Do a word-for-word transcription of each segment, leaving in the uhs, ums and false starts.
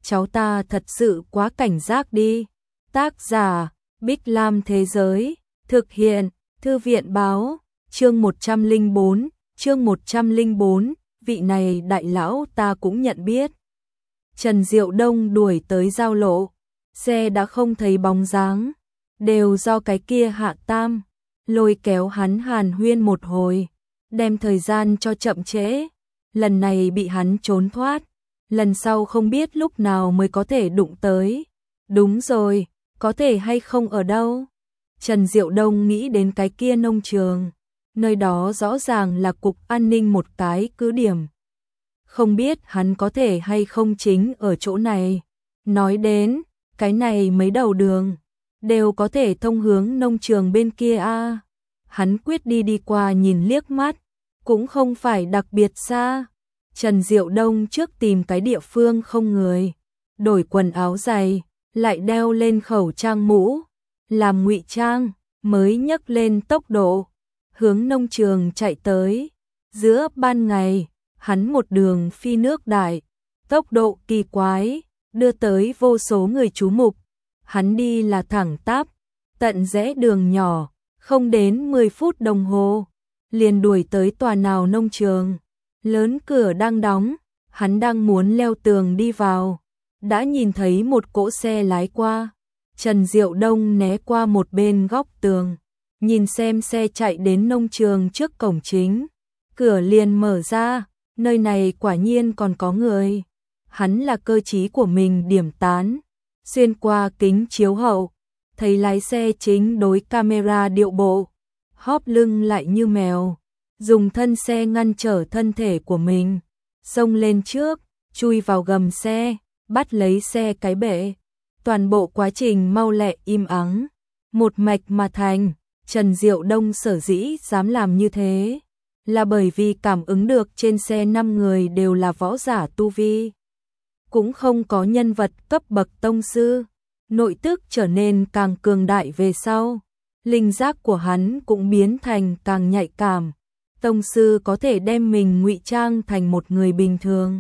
cháu ta thật sự quá cảnh giác đi. Tác giả, Bích Lam Thế Giới, thực hiện, Thư viện Báo, chương một trăm lẻ bốn, chương một trăm lẻ bốn, vị này đại lão ta cũng nhận biết. Trần Diệu Đông đuổi tới giao lộ, xe đã không thấy bóng dáng, đều do cái kia Hạ Tam lôi kéo hắn hàn huyên một hồi, đem thời gian cho chậm trễ. Lần này bị hắn trốn thoát, lần sau không biết lúc nào mới có thể đụng tới. Đúng rồi, có thể hay không ở đâu? Trần Diệu Đông nghĩ đến cái kia nông trường, nơi đó rõ ràng là cục an ninh một cái cứ điểm. Không biết hắn có thể hay không chính ở chỗ này. Nói đến, cái này mấy đầu đường đều có thể thông hướng nông trường bên kia a. À. Hắn quyết đi đi qua nhìn liếc mắt, cũng không phải đặc biệt xa. Trần Diệu Đông trước tìm cái địa phương không người, đổi quần áo dày, lại đeo lên khẩu trang mũ, làm ngụy trang, mới nhấc lên tốc độ, hướng nông trường chạy tới. Giữa ban ngày, hắn một đường phi nước đại, tốc độ kỳ quái, đưa tới vô số người chú mục. Hắn đi là thẳng tắp, tận rẽ đường nhỏ, không đến mười phút đồng hồ, liền đuổi tới tòa nào nông trường. Lớn cửa đang đóng, hắn đang muốn leo tường đi vào, đã nhìn thấy một cỗ xe lái qua. Trần Diệu Đông né qua một bên góc tường, nhìn xem xe chạy đến nông trường trước cổng chính. Cửa liền mở ra, nơi này quả nhiên còn có người. Hắn là cơ trí của mình điểm tán, xuyên qua kính chiếu hậu, thấy lái xe chính đối camera điệu bộ, hóp lưng lại như mèo, dùng thân xe ngăn trở thân thể của mình, xông lên trước, chui vào gầm xe, bắt lấy xe cái bệ. Toàn bộ quá trình mau lẹ im ắng, một mạch mà thành. Trần Diệu Đông sở dĩ dám làm như thế, là bởi vì cảm ứng được trên xe năm người đều là võ giả tu vi, cũng không có nhân vật cấp bậc tông sư. Nội tức trở nên càng cường đại về sau, linh giác của hắn cũng biến thành càng nhạy cảm. Tông sư có thể đem mình ngụy trang thành một người bình thường,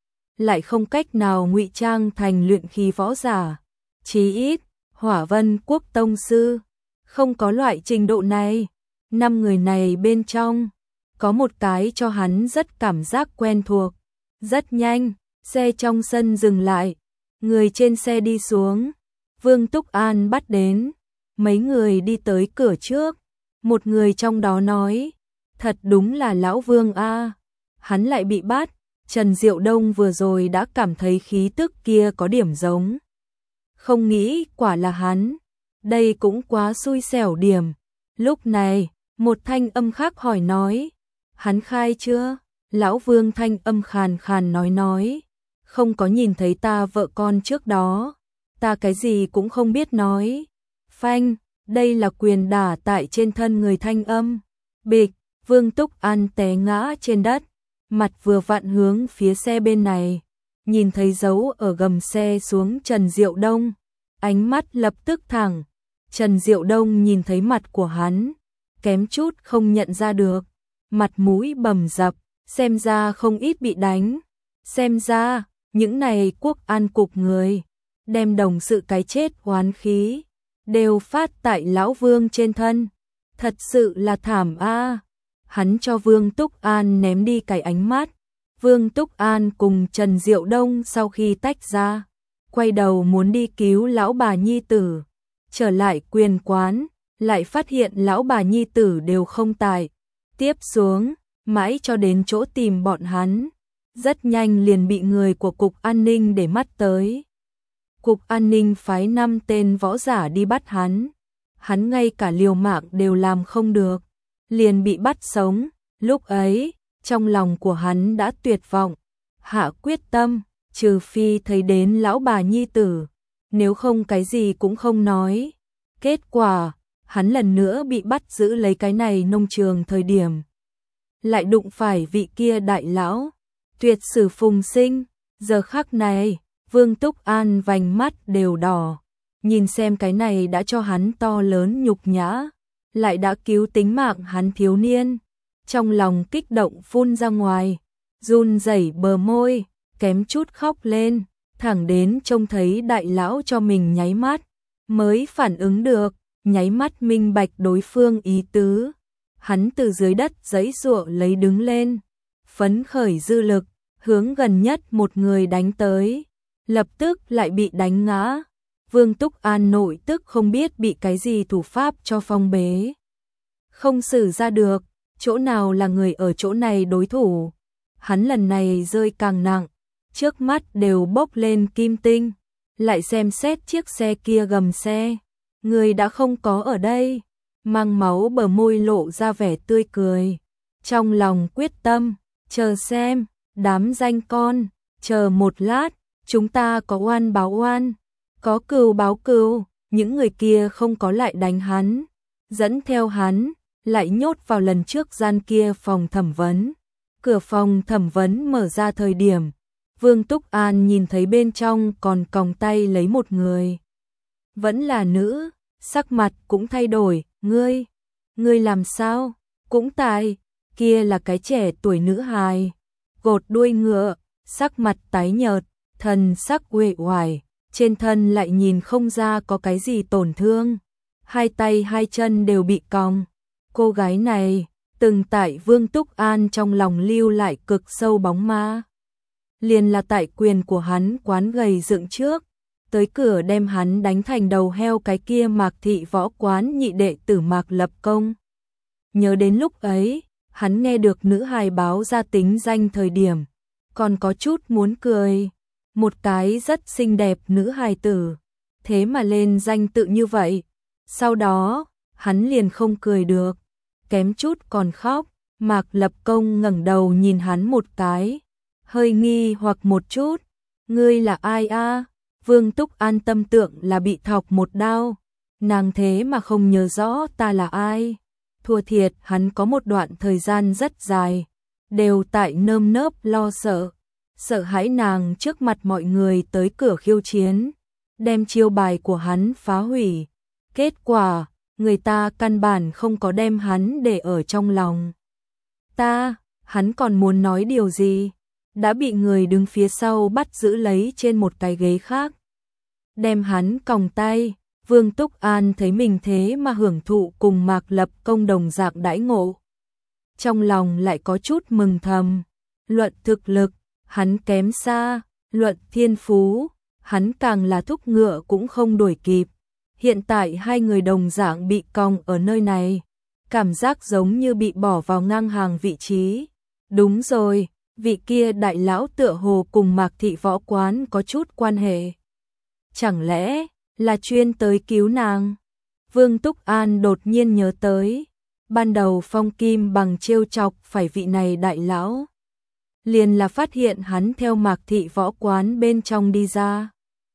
lại không cách nào ngụy trang thành luyện khí võ giả. Chí ít, Hỏa Vân Quốc tông sư không có loại trình độ này. Năm người này bên trong, có một cái cho hắn rất cảm giác quen thuộc. Rất nhanh, xe trong sân dừng lại, người trên xe đi xuống. Vương Túc An bắt đến, mấy người đi tới cửa trước. Một người trong đó nói, thật đúng là lão Vương a, hắn lại bị bắt. Trần Diệu Đông vừa rồi đã cảm thấy khí tức kia có điểm giống, không nghĩ quả là hắn. Đây cũng quá xui xẻo điểm. Lúc này, một thanh âm khác hỏi nói, hắn khai chưa? Lão Vương thanh âm khàn khàn nói nói, không có nhìn thấy ta vợ con trước đó, ta cái gì cũng không biết nói. Phanh, đây là quyền đả tại trên thân người thanh âm. Bịch, Vương Túc An té ngã trên đất, mặt vừa vặn hướng phía xe bên này, nhìn thấy dấu ở gầm xe xuống Trần Diệu Đông, ánh mắt lập tức thẳng. Trần Diệu Đông nhìn thấy mặt của hắn, kém chút không nhận ra được, mặt mũi bầm dập, xem ra không ít bị đánh. Xem ra, những này quốc an cục người, đem đồng sự cái chết oán khí, đều phát tại lão Vương trên thân. Thật sự là thảm a. Hắn cho Vương Túc An ném đi cái ánh mắt. Vương Túc An cùng Trần Diệu Đông sau khi tách ra, quay đầu muốn đi cứu lão bà nhi tử. Trở lại quyền quán, lại phát hiện lão bà nhi tử đều không tại. Tiếp xuống, mãi cho đến chỗ tìm bọn hắn, rất nhanh liền bị người của Cục An ninh để mắt tới. Cục An ninh phái năm tên võ giả đi bắt hắn. Hắn ngay cả liều mạng đều làm không được, liền bị bắt sống. Lúc ấy, trong lòng của hắn đã tuyệt vọng, hạ quyết tâm, trừ phi thấy đến lão bà nhi tử, nếu không cái gì cũng không nói. Kết quả, hắn lần nữa bị bắt giữ lấy cái này nông trường thời điểm, lại đụng phải vị kia đại lão, Tuyệt Sử Phùng Sinh. Giờ khắc này, Vương Túc An vành mắt đều đỏ, nhìn xem cái này đã cho hắn to lớn nhục nhã, lại đã cứu tính mạng hắn thiếu niên, trong lòng kích động phun ra ngoài, run rẩy bờ môi, kém chút khóc lên. thẳng đến trông thấy đại lão cho mình nháy mắt, mới phản ứng được, nháy mắt minh bạch đối phương ý tứ. Hắn từ dưới đất giãy giụa lấy đứng lên, phấn khởi dư lực, hướng gần nhất một người đánh tới, lập tức lại bị đánh ngã. Vương Túc An nội tức không biết bị cái gì thủ pháp cho phong bế, không xử ra được, chỗ nào là người ở chỗ này đối thủ. Hắn lần này rơi càng nặng, trước mắt đều bốc lên kim tinh, lại xem xét chiếc xe kia gầm xe, người đã không có ở đây, mang máu bờ môi lộ ra vẻ tươi cười, trong lòng quyết tâm, chờ xem, đám danh con, chờ một lát, chúng ta có oan báo oan, có cừu báo cừu. Những người kia không có lại đánh hắn, dẫn theo hắn, lại nhốt vào lần trước gian kia phòng thẩm vấn. Cửa phòng thẩm vấn mở ra thời điểm, Vương Túc An nhìn thấy bên trong còn còng tay lấy một người. Vẫn là nữ, sắc mặt cũng thay đổi, ngươi, ngươi làm sao? Cũng tại, kia là cái trẻ tuổi nữ hài, gột đuôi ngựa, sắc mặt tái nhợt, thần sắc uể oải, trên thân lại nhìn không ra có cái gì tổn thương, hai tay hai chân đều bị còng. Cô gái này, từng tại Vương Túc An trong lòng lưu lại cực sâu bóng ma. Liền là tại quyền của hắn quán gầy dựng trước, tới cửa đem hắn đánh thành đầu heo cái kia Mạc thị võ quán nhị đệ tử Mạc Lập Công. Nhớ đến lúc ấy, hắn nghe được nữ hài báo ra tính danh thời điểm, còn có chút muốn cười. Một cái rất xinh đẹp nữ hài tử, thế mà lên danh tự như vậy. Sau đó, hắn liền không cười được, kém chút còn khóc. Mạc Lập Công ngẩng đầu nhìn hắn một cái, hơi nghi hoặc một chút. Ngươi là ai a? Vương Túc An tâm tượng là bị thọc một đao, nàng thế mà không nhớ rõ ta là ai. Thua thiệt hắn có một đoạn thời gian rất dài, đều tại nơm nớp lo sợ, sợ hãi nàng trước mặt mọi người tới cửa khiêu chiến, đem chiêu bài của hắn phá hủy. Kết quả, người ta căn bản không có đem hắn để ở trong lòng. Ta, hắn còn muốn nói điều gì, đã bị người đứng phía sau bắt giữ lấy trên một cái ghế khác. Đem hắn còng tay, Vương Túc An thấy mình thế mà hưởng thụ cùng Mạc Lập Công đồng dạng đãi ngộ. Trong lòng lại có chút mừng thầm, luận thực lực, hắn kém xa, luận thiên phú, hắn càng là thúc ngựa cũng không đuổi kịp. Hiện tại hai người đồng dạng bị còng ở nơi này, cảm giác giống như bị bỏ vào ngang hàng vị trí. Đúng rồi, vị kia đại lão tựa hồ cùng Mạc thị võ quán có chút quan hệ. Chẳng lẽ là chuyên tới cứu nàng? Vương Túc An đột nhiên nhớ tới, ban đầu Phong Kim Bằng trêu chọc phải vị này đại lão, liền là phát hiện hắn theo Mạc thị võ quán bên trong đi ra.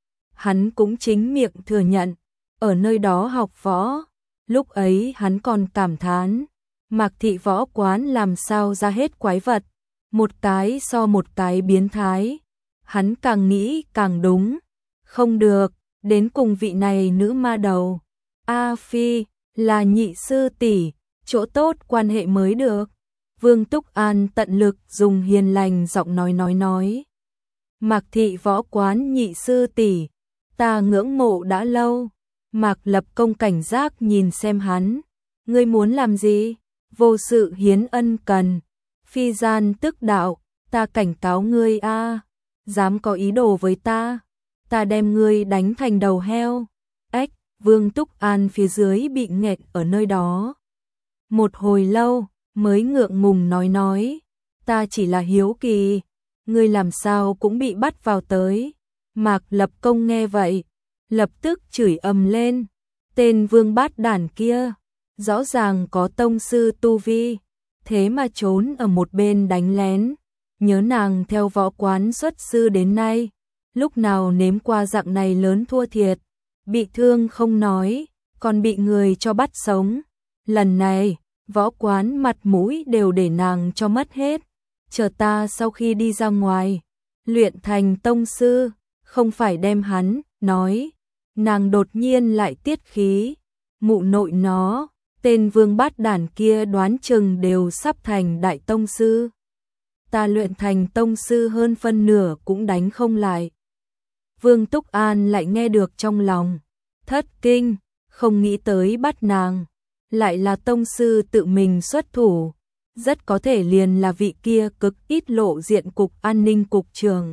Hắn cũng chính miệng thừa nhận, ở nơi đó học võ, lúc ấy hắn còn cảm thán, Mạc thị võ quán làm sao ra hết quái vật, một cái so một cái biến thái. Hắn càng nghĩ càng đúng, không được, đến cùng vị này nữ ma đầu, A Phi, là nhị sư tỷ, chỗ tốt quan hệ mới được. Vương Túc An tận lực dùng hiền lành giọng nói nói nói. Mạc thị võ quán nhị sư tỷ, ta ngưỡng mộ đã lâu. Mạc Lập Công cảnh giác nhìn xem hắn, ngươi muốn làm gì? Vô sự hiến ân cần, phi gian tức đạo, ta cảnh cáo ngươi a, dám có ý đồ với ta, ta đem ngươi đánh thành đầu heo. Ếch, Vương Túc An phía dưới bị nghẹt ở nơi đó. Một hồi lâu, mới ngượng ngùng nói nói, ta chỉ là hiếu kỳ, ngươi làm sao cũng bị bắt vào tới. Mạc Lập Công nghe vậy, lập tức chửi ầm lên, tên vương bát đản kia, rõ ràng có tông sư tu vi, thế mà trốn ở một bên đánh lén. Nhớ nàng theo võ quán xuất sư đến nay, lúc nào nếm qua dạng này lớn thua thiệt, bị thương không nói, còn bị người cho bắt sống. Lần này, võ quán mặt mũi đều để nàng cho mất hết. Chờ ta sau khi đi ra ngoài, luyện thành tông sư, không phải đem hắn, nói. Nàng đột nhiên lại tiết khí, mụ nội nó, tên vương bát đản kia đoán chừng đều sắp thành đại tông sư. Ta luyện thành tông sư hơn phân nửa cũng đánh không lại. Vương Túc An lại nghe được trong lòng thất kinh, không nghĩ tới bắt nàng lại là tông sư tự mình xuất thủ, rất có thể liền là vị kia cực ít lộ diện cục an ninh cục trưởng.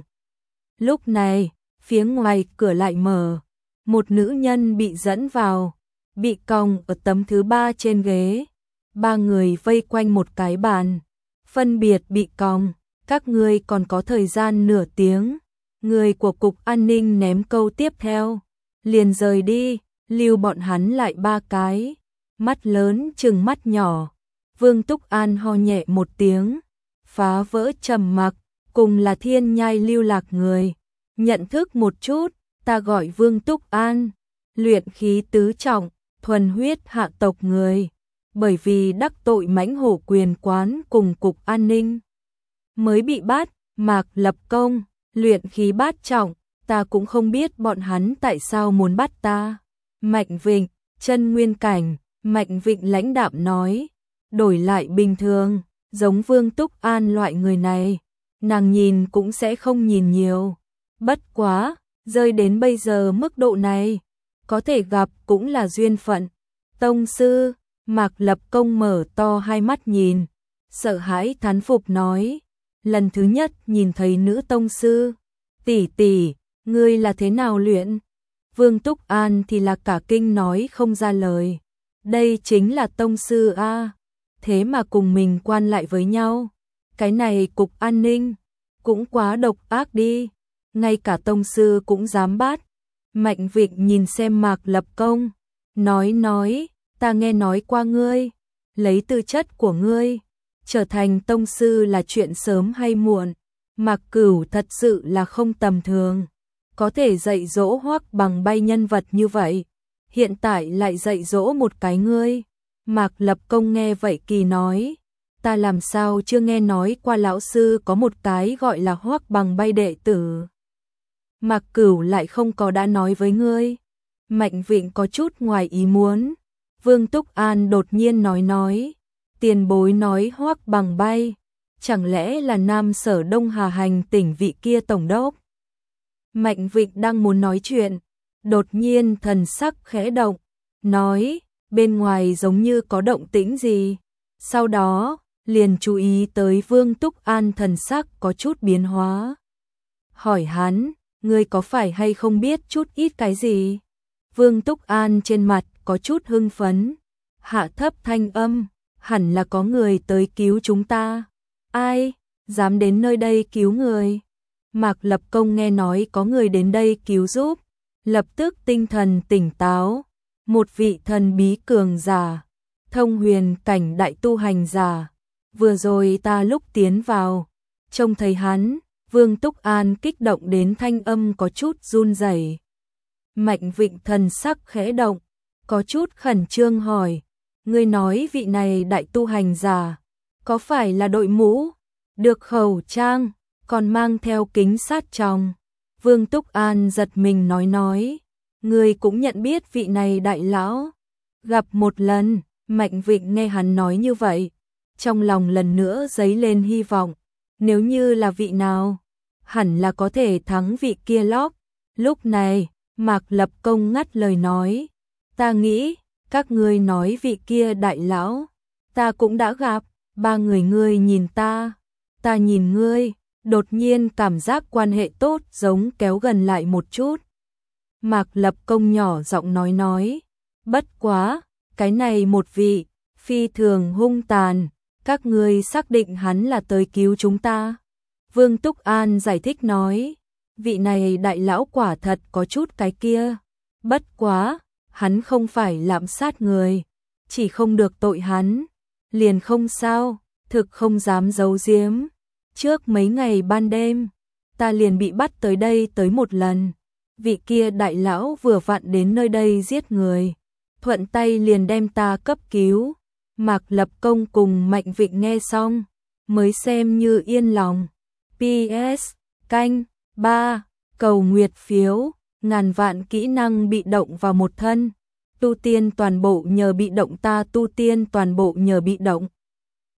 Lúc này, phía ngoài cửa lại mở, một nữ nhân bị dẫn vào, bị còng ở tấm thứ ba trên ghế, ba người vây quanh một cái bàn, phân biệt bị còng, các ngươi còn có thời gian nửa tiếng. Người của cục an ninh ném câu tiếp theo, liền rời đi, lưu bọn hắn lại ba cái, mắt lớn chừng mắt nhỏ. Vương Túc An ho nhẹ một tiếng, phá vỡ trầm mặc, cùng là thiên nhai lưu lạc người. Nhận thức một chút, ta gọi Vương Túc An, luyện khí tứ trọng, thuần huyết hạ tộc người. Bởi vì đắc tội mãnh hổ quyền quán cùng cục an ninh, mới bị bắt. Mạc Lập Công, luyện khí bát trọng, ta cũng không biết bọn hắn tại sao muốn bắt ta. Mạnh Vịnh, chân nguyên cảnh, Mạnh Vịnh lãnh đạm nói, đổi lại bình thường, giống Vương Túc An loại người này, nàng nhìn cũng sẽ không nhìn nhiều. Bất quá, rơi đến bây giờ mức độ này, có thể gặp cũng là duyên phận. Tông sư, Mạc Lập Công mở to hai mắt nhìn, sợ hãi thán phục nói, lần thứ nhất nhìn thấy nữ tông sư, tỷ tỷ, ngươi là thế nào luyện? Vương Túc An thì là cả kinh nói không ra lời, đây chính là tông sư a, thế mà cùng mình quan lại với nhau, cái này cục an ninh, cũng quá độc ác đi, ngay cả tông sư cũng dám bắt. Mạnh Vịnh nhìn xem Mạc Lập Công, nói nói, ta nghe nói qua ngươi, lấy tư chất của ngươi, trở thành tông sư là chuyện sớm hay muộn. Mạc Cửu thật sự là không tầm thường, có thể dạy dỗ Hoắc Bằng Bay nhân vật như vậy, hiện tại lại dạy dỗ một cái ngươi. Mạc Lập Công nghe vậy kỳ nói, ta làm sao chưa nghe nói qua lão sư có một cái gọi là Hoắc Bằng Bay đệ tử. Mạc Cửu lại không có đã nói với ngươi. Mạnh Vịnh có chút ngoài ý muốn. Vương Túc An đột nhiên nói nói, tiền bối nói Hoắc Bằng Bay, chẳng lẽ là Nam Sở Đông Hà Hành tỉnh vị kia tổng đốc? Mạnh Vịnh đang muốn nói chuyện, đột nhiên thần sắc khẽ động, nói, bên ngoài giống như có động tĩnh gì. Sau đó, liền chú ý tới Vương Túc An thần sắc có chút biến hóa. Hỏi hắn, ngươi có phải hay không biết chút ít cái gì? Vương Túc An trên mặt có chút hưng phấn, hạ thấp thanh âm, hẳn là có người tới cứu chúng ta. Ai, dám đến nơi đây cứu người? Mạc Lập Công nghe nói có người đến đây cứu giúp, lập tức tinh thần tỉnh táo, một vị thần bí cường giả, thông huyền cảnh đại tu hành giả. Vừa rồi ta lúc tiến vào, trông thấy hắn, Vương Túc An kích động đến thanh âm có chút run rẩy. Mạnh Vịnh thần sắc khẽ động, có chút khẩn trương hỏi, ngươi nói vị này đại tu hành giả, có phải là đội mũ, được khẩu trang, còn mang theo kính sát tròng? Vương Túc An giật mình nói nói, ngươi cũng nhận biết vị này đại lão? Gặp một lần. Mạnh Vịnh nghe hắn nói như vậy, trong lòng lần nữa dấy lên hy vọng, nếu như là vị nào, hẳn là có thể thắng vị kia lóc. Lúc này, Mạc Lập Công ngắt lời nói, ta nghĩ, các ngươi nói vị kia đại lão, ta cũng đã gặp. Ba người ngươi nhìn ta, ta nhìn ngươi, đột nhiên cảm giác quan hệ tốt giống kéo gần lại một chút. Mạc Lập Công nhỏ giọng nói nói, bất quá, cái này một vị, phi thường hung tàn, các ngươi xác định hắn là tới cứu chúng ta. Vương Túc An giải thích nói, vị này đại lão quả thật có chút cái kia, bất quá, hắn không phải lạm sát người, chỉ không được tội hắn, liền không sao, thực không dám giấu giếm. Trước mấy ngày ban đêm, ta liền bị bắt tới đây tới một lần, vị kia đại lão vừa vặn đến nơi đây giết người, thuận tay liền đem ta cấp cứu. Mạc Lập Công cùng Mạnh Vịnh nghe xong, mới xem như yên lòng. pê ét canh ba cầu nguyệt phiếu, ngàn vạn kỹ năng bị động vào một thân, tu tiên toàn bộ nhờ bị động, ta tu tiên toàn bộ nhờ bị động.